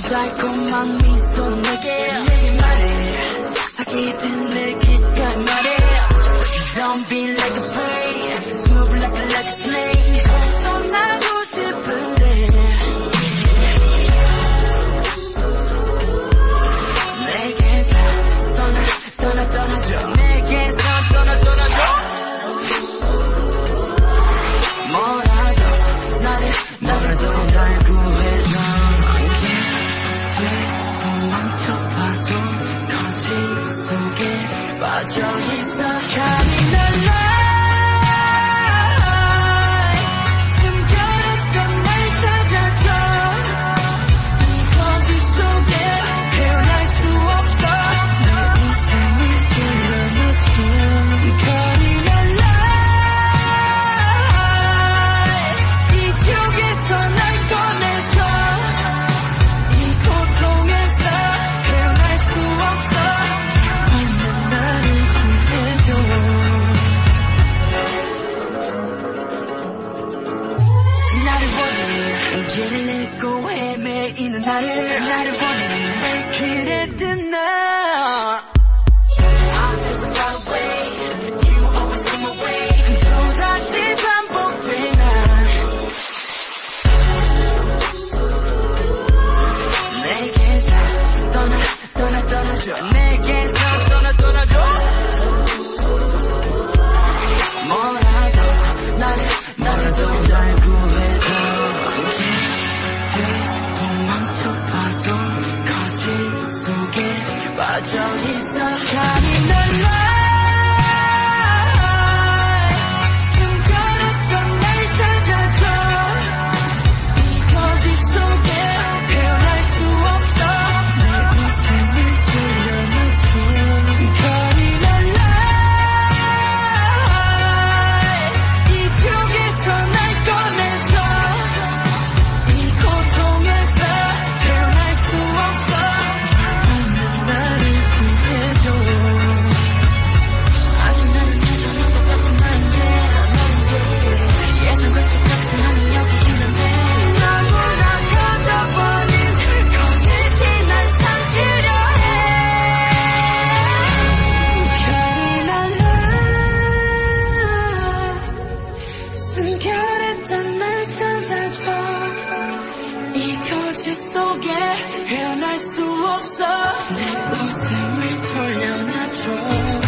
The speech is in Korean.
달콤한 미소 내게 말해 속삭이듯 내 귓가에 말해 Don't be like a prey Smooth like a snake 손나고 싶은데 내게서 떠나줘 내게서 떠나줘 뭐라도 나를 잘 구해줘 도망쳐봐도 거짓 속에 빠져있어 잔인한 날 숨겨뒀던 날 찾아줘 이 거짓 속에 헤어날 수 없어 내 웃음을 질러놓죠 잔인한 날 이쪽에서 날 꺼내줘 이 고통에서 헤어날 수 없어 있는 나를 구해줘 나를 원해 길을 잃고 헤매이는 나를 원해 왜 그랬든 나 I'm just a far away You always come away 또다시 반복돼 난 내게서 떠나줘 내게서 떠나줘 뭐라도 나를 잘 구해줘 도망쳐봐도 거짓 속에 빠져있어 잔인한 날 숨겨뒀던 날 찾아줘 이 거짓 속에 헤어날 수 없어 내 웃음을 질러놓죠 잔인한 날 이쪽에서 날 꺼내줘 이 고통에서 헤어날 수 없어 있는 나를 구해줘 아직 나는 예전과 똑같은 나인데 예전과 똑같은 나는 여기 있는데 너무나 커져버린 거짓이 날 삼키려 해 잔인한 날 숨겨냈던 날 찾아줘 이 거짓 속에 헤어날 수 없어 내 웃음을 돌려놔줘